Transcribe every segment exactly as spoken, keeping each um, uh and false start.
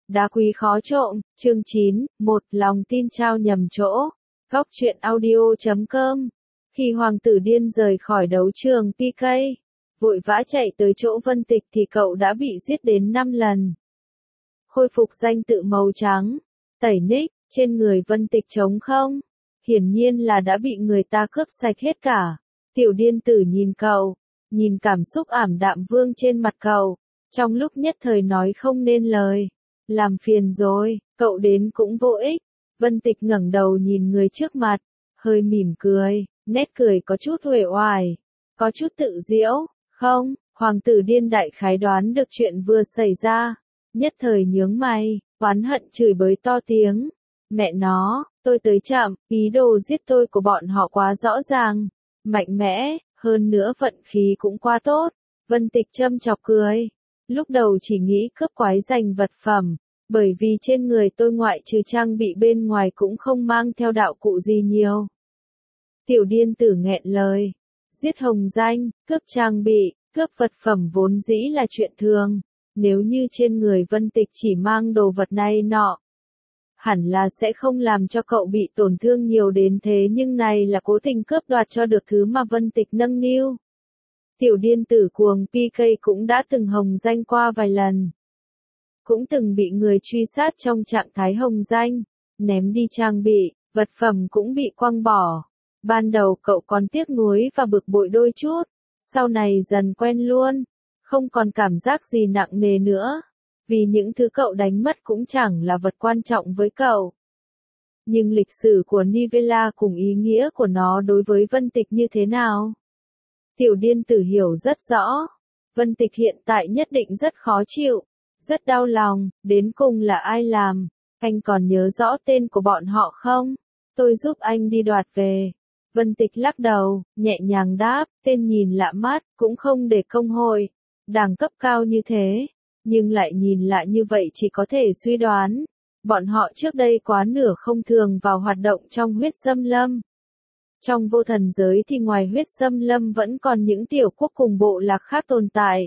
Đá quý khó trộm, chương chín, một lòng tin trao nhầm chỗ. Góc truyện audio chấm com. Khi hoàng tử điên rời khỏi đấu trường pê ca, vội vã chạy tới chỗ Vân Tịch thì cậu đã bị giết đến năm lần. Khôi phục danh tự màu trắng, tẩy nick, trên người Vân Tịch trống không. Hiển nhiên là đã bị người ta cướp sạch hết cả. Tiểu điên tử nhìn cậu, nhìn cảm xúc ảm đạm vương trên mặt cậu, trong lúc nhất thời nói không nên lời. Làm phiền rồi, cậu đến cũng vô ích. Vân Tịch ngẩng đầu nhìn người trước mặt, hơi mỉm cười, nét cười có chút uể oải, có chút tự giễu. Không, hoàng tử điên đại khái đoán được chuyện vừa xảy ra, nhất thời nhướng mày, oán hận chửi bới to tiếng. Mẹ nó, tôi tới chậm, ý đồ giết tôi của bọn họ quá rõ ràng, mạnh mẽ, hơn nữa vận khí cũng quá tốt. Vân Tịch châm chọc cười. Lúc đầu chỉ nghĩ cướp quái giành vật phẩm, bởi vì trên người tôi ngoại trừ trang bị bên ngoài cũng không mang theo đạo cụ gì nhiều. Tiểu điên tử nghẹn lời. Giết hồng danh, cướp trang bị, cướp vật phẩm vốn dĩ là chuyện thường. Nếu như trên người Vân Tịch chỉ mang đồ vật này nọ, hẳn là sẽ không làm cho cậu bị tổn thương nhiều đến thế, nhưng này là cố tình cướp đoạt cho được thứ mà Vân Tịch nâng niu. Tiểu điên tử cuồng pê ca cũng đã từng hồng danh qua vài lần. Cũng từng bị người truy sát trong trạng thái hồng danh, ném đi trang bị, vật phẩm cũng bị quăng bỏ. Ban đầu cậu còn tiếc nuối và bực bội đôi chút, sau này dần quen luôn, không còn cảm giác gì nặng nề nữa, vì những thứ cậu đánh mất cũng chẳng là vật quan trọng với cậu. Nhưng lịch sử của Nivella cùng ý nghĩa của nó đối với Vân Tịch như thế nào? Tiểu điên tử hiểu rất rõ. Vân Tịch hiện tại nhất định rất khó chịu, rất đau lòng, đến cùng là ai làm, anh còn nhớ rõ tên của bọn họ không? Tôi giúp anh đi đoạt về. Vân Tịch lắc đầu, nhẹ nhàng đáp, tên nhìn lạ mắt, cũng không để công hội, đẳng cấp cao như thế, nhưng lại nhìn lạ như vậy chỉ có thể suy đoán, bọn họ trước đây quá nửa không thường vào hoạt động trong huyết xâm lâm. Trong vô thần giới thì ngoài huyết xâm lâm vẫn còn những tiểu quốc cùng bộ lạc khác tồn tại.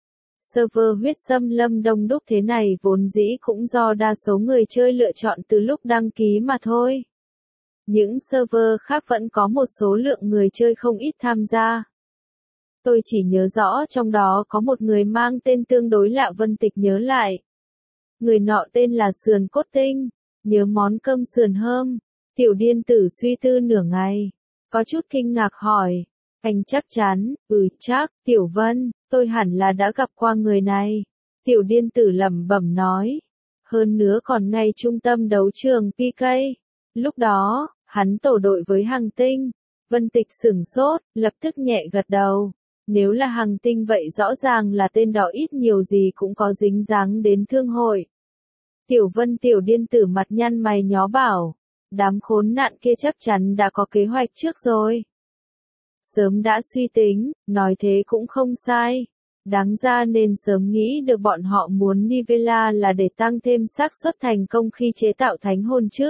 Server huyết xâm lâm đông đúc thế này vốn dĩ cũng do đa số người chơi lựa chọn từ lúc đăng ký mà thôi. Những server khác vẫn có một số lượng người chơi không ít tham gia. Tôi chỉ nhớ rõ trong đó có một người mang tên tương đối lạ. Vân Tịch nhớ lại. Người nọ tên là Sườn Cốt Tinh, nhớ món cơm sườn hơm. Tiểu điên tử suy tư nửa ngày, có chút kinh ngạc hỏi. Anh chắc chắn? Ừ chắc, Tiểu Vân, tôi hẳn là đã gặp qua người này. Tiểu điên tử lẩm bẩm nói. Hơn nữa còn ngay trung tâm đấu trường pê ca. Lúc đó, hắn tổ đội với Hằng Tinh. Vân Tịch sửng sốt, lập tức nhẹ gật đầu. Nếu là Hằng Tinh vậy rõ ràng là tên đó ít nhiều gì cũng có dính dáng đến thương hội. Tiểu Vân tiểu điên tử mặt nhăn mày nhó bảo. Đám khốn nạn kia chắc chắn đã có kế hoạch trước rồi. Sớm đã suy tính, nói thế cũng không sai. Đáng ra nên sớm nghĩ được bọn họ muốn Nivella là để tăng thêm xác suất thành công khi chế tạo thánh hồn chứ.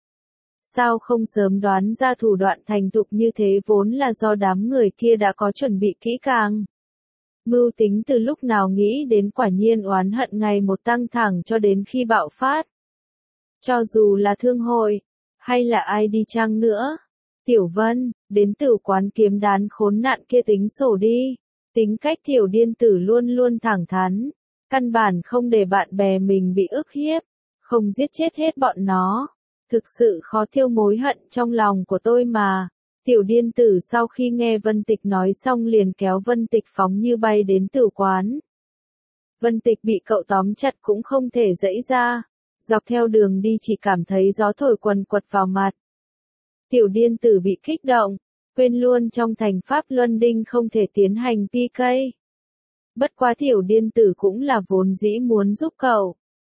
Sao không sớm đoán ra thủ đoạn thành thục như thế vốn là do đám người kia đã có chuẩn bị kỹ càng. Mưu tính từ lúc nào nghĩ đến, quả nhiên oán hận ngày một tăng thẳng cho đến khi bạo phát. Cho dù là thương hội, hay là ai đi chăng nữa. Tiểu Vân, đến từ quán kiếm đán khốn nạn kia tính sổ đi. Tính cách tiểu điên tử luôn luôn thẳng thắn, căn bản không để bạn bè mình bị ức hiếp, không giết chết hết bọn nó. Thực sự khó tiêu mối hận trong lòng của tôi mà. Tiểu điên tử sau khi nghe Vân Tịch nói xong liền kéo Vân Tịch phóng như bay đến tử quán. Vân Tịch bị cậu tóm chặt cũng không thể giãy ra. Dọc theo đường đi chỉ cảm thấy gió thổi quần quật vào mặt. Tiểu điên tử bị kích động, quên luôn trong thành Pháp Luân Đinh không thể tiến hành pê ca. Bất quá tiểu điên tử cũng là vốn dĩ muốn giúp cậu.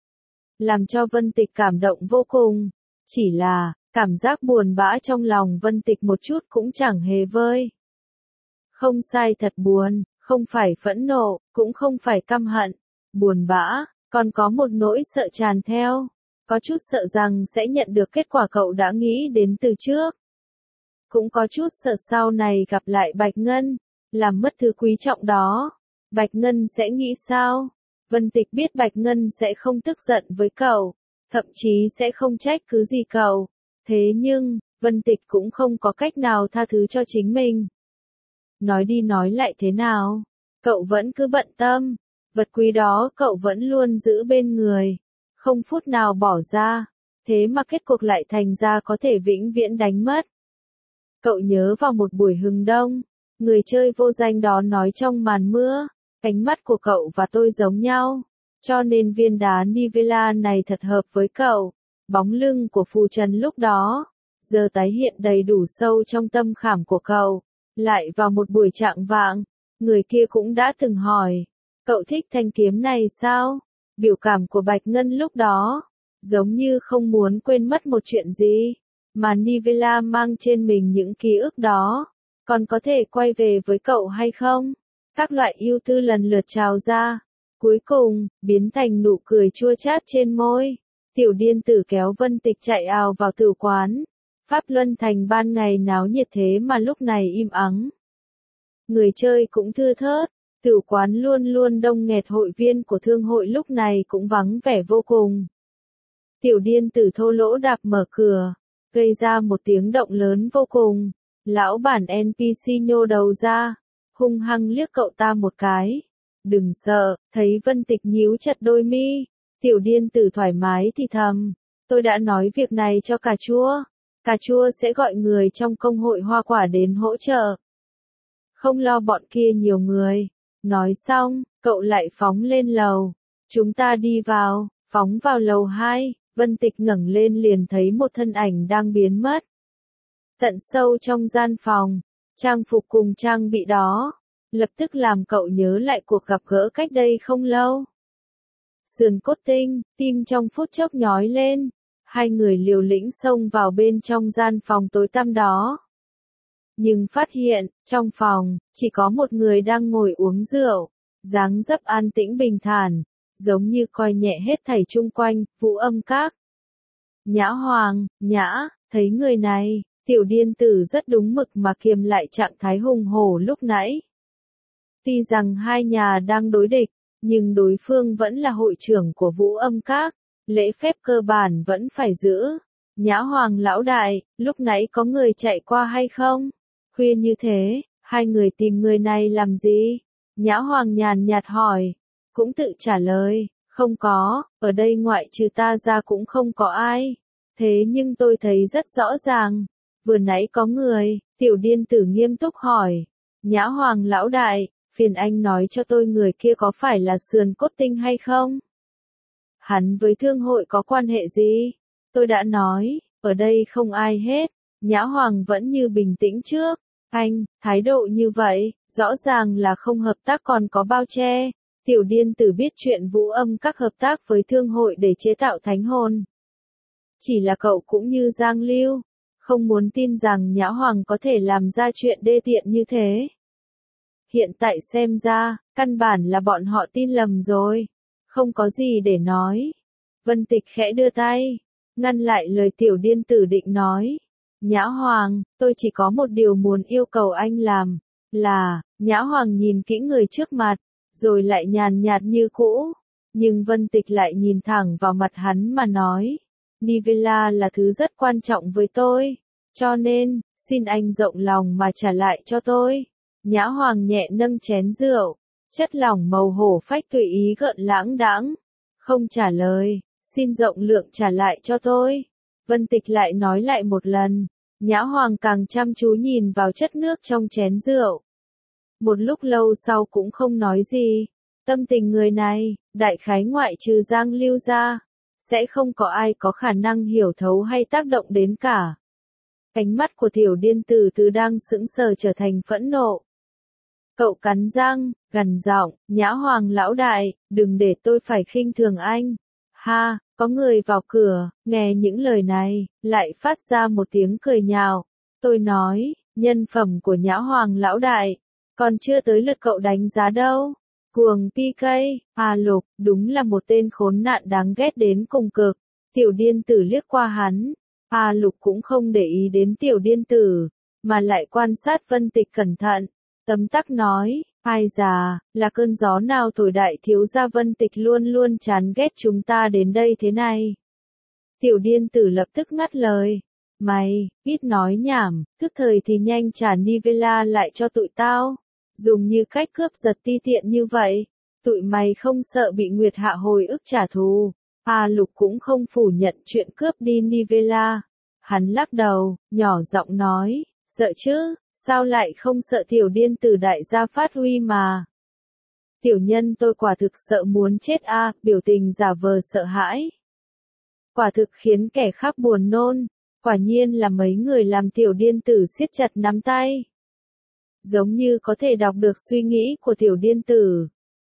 Làm cho Vân Tịch cảm động vô cùng. Chỉ là, cảm giác buồn bã trong lòng Vân Tịch một chút cũng chẳng hề vơi. Không sai, thật buồn, không phải phẫn nộ, cũng không phải căm hận. Buồn bã, còn có một nỗi sợ tràn theo. Có chút sợ rằng sẽ nhận được kết quả cậu đã nghĩ đến từ trước. Cũng có chút sợ sau này gặp lại Bạch Ngân, làm mất thứ quý trọng đó. Bạch Ngân sẽ nghĩ sao? Vân Tịch biết Bạch Ngân sẽ không tức giận với cậu, thậm chí sẽ không trách cứ gì cậu. Thế nhưng, Vân Tịch cũng không có cách nào tha thứ cho chính mình. Nói đi nói lại thế nào, cậu vẫn cứ bận tâm, vật quý đó cậu vẫn luôn giữ bên người, không phút nào bỏ ra, thế mà kết cuộc lại thành ra có thể vĩnh viễn đánh mất. Cậu nhớ vào một buổi hừng đông, người chơi vô danh đó nói trong màn mưa, ánh mắt của cậu và tôi giống nhau, cho nên viên đá Nivela này thật hợp với cậu. Bóng lưng của Phù Trần lúc đó, giờ tái hiện đầy đủ sâu trong tâm khảm của cậu. Lại vào một buổi trạng vạng, người kia cũng đã từng hỏi, cậu thích thanh kiếm này sao? Biểu cảm của Bạch Ngân lúc đó, giống như không muốn quên mất một chuyện gì, mà Nivela mang trên mình những ký ức đó, còn có thể quay về với cậu hay không? Các loại ưu tư lần lượt trào ra, cuối cùng, biến thành nụ cười chua chát trên môi. Tiểu điên tử kéo Vân Tịch chạy ào vào tử quán. Pháp Luân Thành ban ngày náo nhiệt thế mà lúc này im ắng. Người chơi cũng thưa thớt, tử quán luôn luôn đông nghẹt, hội viên của thương hội lúc này cũng vắng vẻ vô cùng. Tiểu điên tử thô lỗ đạp mở cửa, gây ra một tiếng động lớn vô cùng. Lão bản en pê xê nhô đầu ra, hung hăng liếc cậu ta một cái. Đừng sợ, thấy Vân Tịch nhíu chặt đôi mi. Tiểu điên tử thoải mái thì thầm, tôi đã nói việc này cho cà chua. Cà chua sẽ gọi người trong công hội hoa quả đến hỗ trợ. Không lo bọn kia nhiều người. Nói xong, cậu lại phóng lên lầu. Chúng ta đi vào, phóng vào lầu hai, Vân Tịch ngẩng lên liền thấy một thân ảnh đang biến mất. Tận sâu trong gian phòng, trang phục cùng trang bị đó, lập tức làm cậu nhớ lại cuộc gặp gỡ cách đây không lâu. Sườn cốt tinh, tim trong phút chốc nhói lên, hai người liều lĩnh xông vào bên trong gian phòng tối tăm đó. Nhưng phát hiện, trong phòng, chỉ có một người đang ngồi uống rượu, dáng dấp an tĩnh bình thản, giống như coi nhẹ hết thảy chung quanh, Vũ Âm Các. Nhã Hoàng, Nhã, thấy người này, tiểu điên tử rất đúng mực mà kiềm lại trạng thái hùng hổ lúc nãy. Tuy rằng hai nhà đang đối địch, nhưng đối phương vẫn là hội trưởng của Vũ Âm Các, lễ phép cơ bản vẫn phải giữ. Nhã Hoàng lão đại, lúc nãy có người chạy qua hay không? Khuya như thế, hai người tìm người này làm gì? Nhã Hoàng nhàn nhạt hỏi, cũng tự trả lời, không có, ở đây ngoại trừ ta ra cũng không có ai. Thế nhưng tôi thấy rất rõ ràng, vừa nãy có người. Tiểu điên tử nghiêm túc hỏi, Nhã Hoàng lão đại, phiền anh nói cho tôi người kia có phải là sườn cốt tinh hay không? Hắn với thương hội có quan hệ gì? Tôi đã nói, ở đây không ai hết. Nhã Hoàng vẫn như bình tĩnh trước. Anh, thái độ như vậy, rõ ràng là không hợp tác còn có bao che. Tiểu điên tử biết chuyện Vũ Âm Các hợp tác với thương hội để chế tạo thánh hồn. Chỉ là cậu cũng như Giang Lưu, không muốn tin rằng Nhã Hoàng có thể làm ra chuyện đê tiện như thế. Hiện tại xem ra, căn bản là bọn họ tin lầm rồi. Không có gì để nói. Vân Tịch khẽ đưa tay, ngăn lại lời tiểu điên tử định nói. Nhã Hoàng, tôi chỉ có một điều muốn yêu cầu anh làm, là, Nhã Hoàng nhìn kỹ người trước mặt, rồi lại nhàn nhạt như cũ. Nhưng Vân Tịch lại nhìn thẳng vào mặt hắn mà nói, Nivela là thứ rất quan trọng với tôi, cho nên, xin anh rộng lòng mà trả lại cho tôi. Nhã Hoàng nhẹ nâng chén rượu, chất lỏng màu hổ phách tùy ý gợn lãng đãng, không trả lời, xin rộng lượng trả lại cho tôi. Vân Tịch lại nói lại một lần, Nhã Hoàng càng chăm chú nhìn vào chất nước trong chén rượu. Một lúc lâu sau cũng không nói gì, tâm tình người này, đại khái ngoại trừ Giang Lưu ra, sẽ không có ai có khả năng hiểu thấu hay tác động đến cả. Ánh mắt của tiểu điên tử từ đang sững sờ trở thành phẫn nộ. Cậu cắn răng, gằn giọng, Nhã Hoàng lão đại, đừng để tôi phải khinh thường anh. Ha, có người vào cửa, nghe những lời này, lại phát ra một tiếng cười nhạo. Tôi nói, nhân phẩm của Nhã Hoàng lão đại, còn chưa tới lượt cậu đánh giá đâu. Cuồng pê ca, A Lục, đúng là một tên khốn nạn đáng ghét đến cùng cực. Tiểu điên tử liếc qua hắn, A Lục cũng không để ý đến tiểu điên tử, mà lại quan sát Vân Tịch cẩn thận. Tấm tắc nói, Ai già, là cơn gió nào thổi đại thiếu gia Vân Tịch luôn luôn chán ghét chúng ta đến đây thế này. Tiểu điên tử lập tức ngắt lời. Mày, ít nói nhảm, tức thời thì nhanh trả Nivella lại cho tụi tao. Dùng như cách cướp giật ti tiện như vậy, tụi mày không sợ bị Nguyệt Hạ hồi ức trả thù. A Lục cũng không phủ nhận chuyện cướp đi Nivella. Hắn lắc đầu, nhỏ giọng nói, sợ chứ, sao lại không sợ tiểu điên tử đại gia phát huy mà. Tiểu nhân tôi quả thực sợ muốn chết a, biểu tình giả vờ sợ hãi. Quả thực khiến kẻ khác buồn nôn, quả nhiên là mấy người làm tiểu điên tử siết chặt nắm tay. Giống như có thể đọc được suy nghĩ của tiểu điên tử.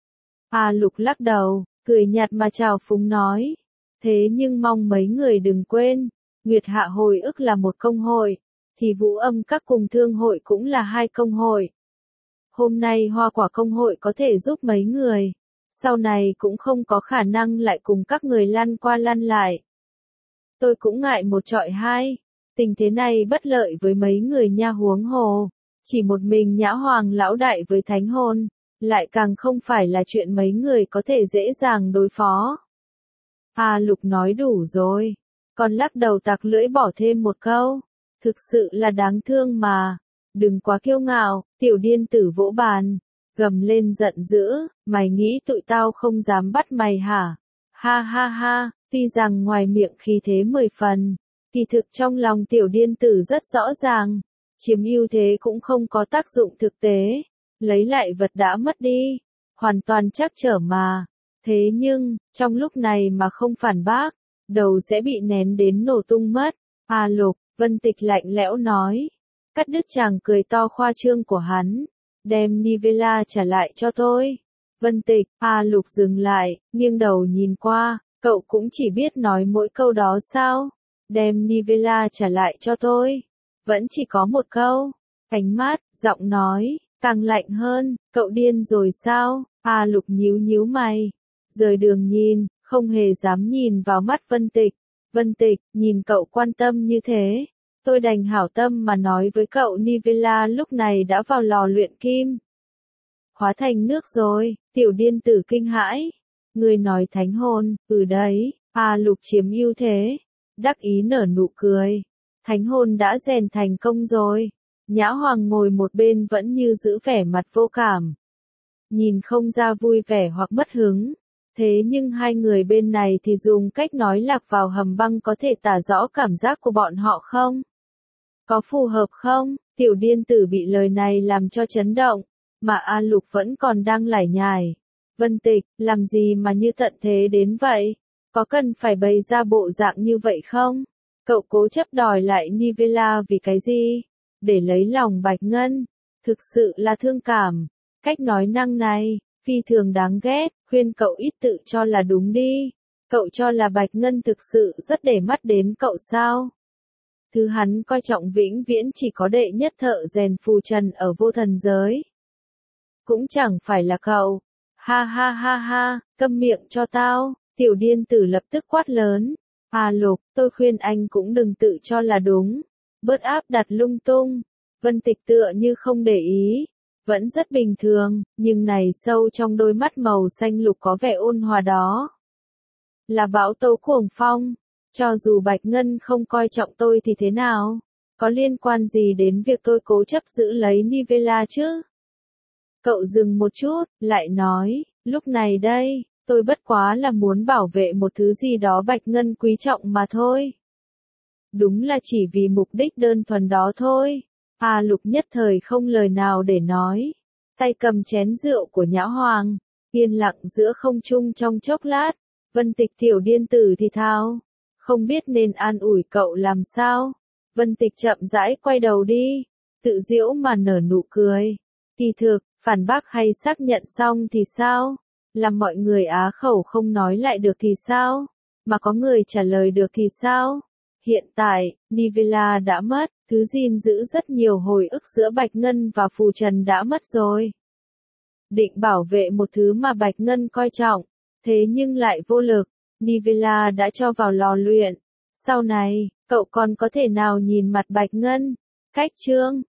A Lục lắc đầu, cười nhạt mà chào phúng nói. Thế nhưng mong mấy người đừng quên, Nguyệt Hạ hồi ức là một công hội, thì Vũ Âm các cùng thương hội cũng là hai công hội. Hôm nay hoa quả công hội có thể giúp mấy người, sau này cũng không có khả năng lại cùng các người lăn qua lăn lại. Tôi cũng ngại một trọi hai, tình thế này bất lợi với mấy người nha, huống hồ. Chỉ một mình Nhã Hoàng lão đại với thánh hồn, lại càng không phải là chuyện mấy người có thể dễ dàng đối phó. A Lục nói đủ rồi, còn lắc đầu tặc lưỡi bỏ thêm một câu. Thực sự là đáng thương mà, đừng quá kiêu ngạo, tiểu điên tử vỗ bàn, gầm lên giận dữ, mày nghĩ tụi tao không dám bắt mày hả? Ha ha ha, tuy rằng ngoài miệng khí thế mười phần, kỳ thực trong lòng tiểu điên tử rất rõ ràng. Chiếm ưu thế cũng không có tác dụng thực tế, lấy lại vật đã mất đi, hoàn toàn chắc trở mà. Thế nhưng, trong lúc này mà không phản bác, đầu sẽ bị nén đến nổ tung mất. A Lục, Vân Tịch lạnh lẽo nói, cắt đứt chàng cười to khoa trương của hắn, đem Nivella trả lại cho tôi. Vân Tịch, A Lục dừng lại, nghiêng đầu nhìn qua, cậu cũng chỉ biết nói mỗi câu đó sao? Đem Nivella trả lại cho tôi. Vẫn chỉ có một câu, ánh mắt, giọng nói, càng lạnh hơn, cậu điên rồi sao? A Lục nhíu nhíu mày, rời đường nhìn, không hề dám nhìn vào mắt Vân Tịch. Vân Tịch, nhìn cậu quan tâm như thế, tôi đành hảo tâm mà nói với cậu Nivella lúc này đã vào lò luyện kim. Hóa thành nước rồi, tiểu điên tử kinh hãi. Người nói thánh hồn, ừ đấy, A Lục chiếm ưu thế, đắc ý nở nụ cười. Thánh hồn đã rèn thành công rồi. Nhã Hoàng ngồi một bên vẫn như giữ vẻ mặt vô cảm. Nhìn không ra vui vẻ hoặc mất hứng. Thế nhưng hai người bên này thì dùng cách nói lạc vào hầm băng có thể tả rõ cảm giác của bọn họ không? Có phù hợp không? Tiểu điên tử bị lời này làm cho chấn động, mà A Lục vẫn còn đang lải nhải. Vân Tịch, làm gì mà như tận thế đến vậy? Có cần phải bày ra bộ dạng như vậy không? Cậu cố chấp đòi lại Nivella vì cái gì? Để lấy lòng Bạch Ngân. Thực sự là thương cảm. Cách nói năng này, phi thường đáng ghét, khuyên cậu ít tự cho là đúng đi. Cậu cho là Bạch Ngân thực sự rất để mắt đến cậu sao? Thứ hắn coi trọng vĩnh viễn chỉ có đệ nhất thợ rèn phù trần ở vô thần giới. Cũng chẳng phải là cậu. Ha ha ha ha, câm miệng cho tao, tiểu điên tử lập tức quát lớn. A Lục, tôi khuyên anh cũng đừng tự cho là đúng. Bớt áp đặt lung tung. Vân Tịch tựa như không để ý. Vẫn rất bình thường, nhưng này sâu trong đôi mắt màu xanh lục có vẻ ôn hòa đó. Là bão tố cuồng phong. Cho dù Bạch Ngân không coi trọng tôi thì thế nào? Có liên quan gì đến việc tôi cố chấp giữ lấy Nivella chứ? Cậu dừng một chút, lại nói, lúc này đây, tôi bất quá là muốn bảo vệ một thứ gì đó Bạch Ngân quý trọng mà thôi. Đúng là chỉ vì mục đích đơn thuần đó thôi. A Lục nhất thời không lời nào để nói. Tay cầm chén rượu của Nhã Hoàng, yên lặng giữa không trung trong chốc lát. Vân Tịch tiểu điên tử thì thào, không biết nên an ủi cậu làm sao. Vân Tịch chậm rãi quay đầu đi, tự giễu mà nở nụ cười. Kỳ thực, phản bác hay xác nhận xong thì sao? Làm mọi người á khẩu không nói lại được thì sao? Mà có người trả lời được thì sao? Hiện tại, Nivella đã mất, thứ gìn giữ rất nhiều hồi ức giữa Bạch Ngân và Phù Trần đã mất rồi. Định bảo vệ một thứ mà Bạch Ngân coi trọng, thế nhưng lại vô lực, Nivella đã cho vào lò luyện. Sau này, cậu còn có thể nào nhìn mặt Bạch Ngân? Cách chương